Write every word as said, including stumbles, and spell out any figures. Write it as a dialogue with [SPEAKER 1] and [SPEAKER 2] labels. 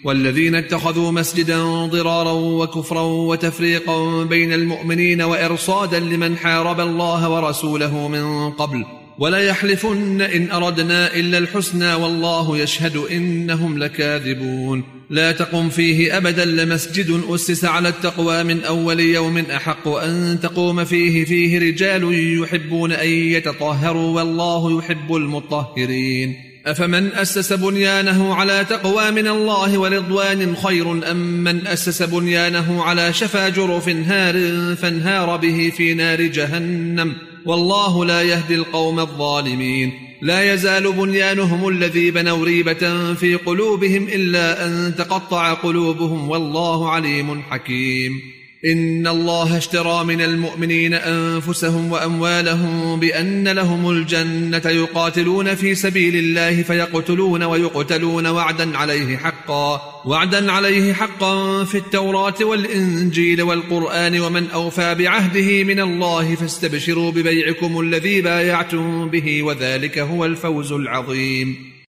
[SPEAKER 1] والذين اتخذوا مسجدا ضرارا وكفرا وتفريقا بين المؤمنين وإرصادا لمن حارب الله ورسوله من قبل ولا يحلفن إن أردنا إلا الحسنى والله يشهد إنهم لكاذبون لا تقم فيه أبدا لمسجد أسس على التقوى من أول يوم أحق أن تقوم فيه فيه رجال يحبون أن يتطهروا والله يحب المطهرين أفمن أسس بنيانه على تقوى من الله ورضوان خير أم من أسس بنيانه على شفا جرف هار فانهار به في نار جهنم والله لا يهدي القوم الظالمين لا يزال بنيانهم الذي بنوا ريبة في قلوبهم إلا أن تقطع قلوبهم والله عليم حكيم إن الله اشترى من المؤمنين أنفسهم وأموالهم بأن لهم الجنة يقاتلون في سبيل الله فيقتلون ويقتلون وعدا عليه حقا وعدا عليه حقا في التوراة والإنجيل والقرآن ومن أوفى بعهده من الله فاستبشروا ببيعكم الذي بايعتم به وذلك هو الفوز العظيم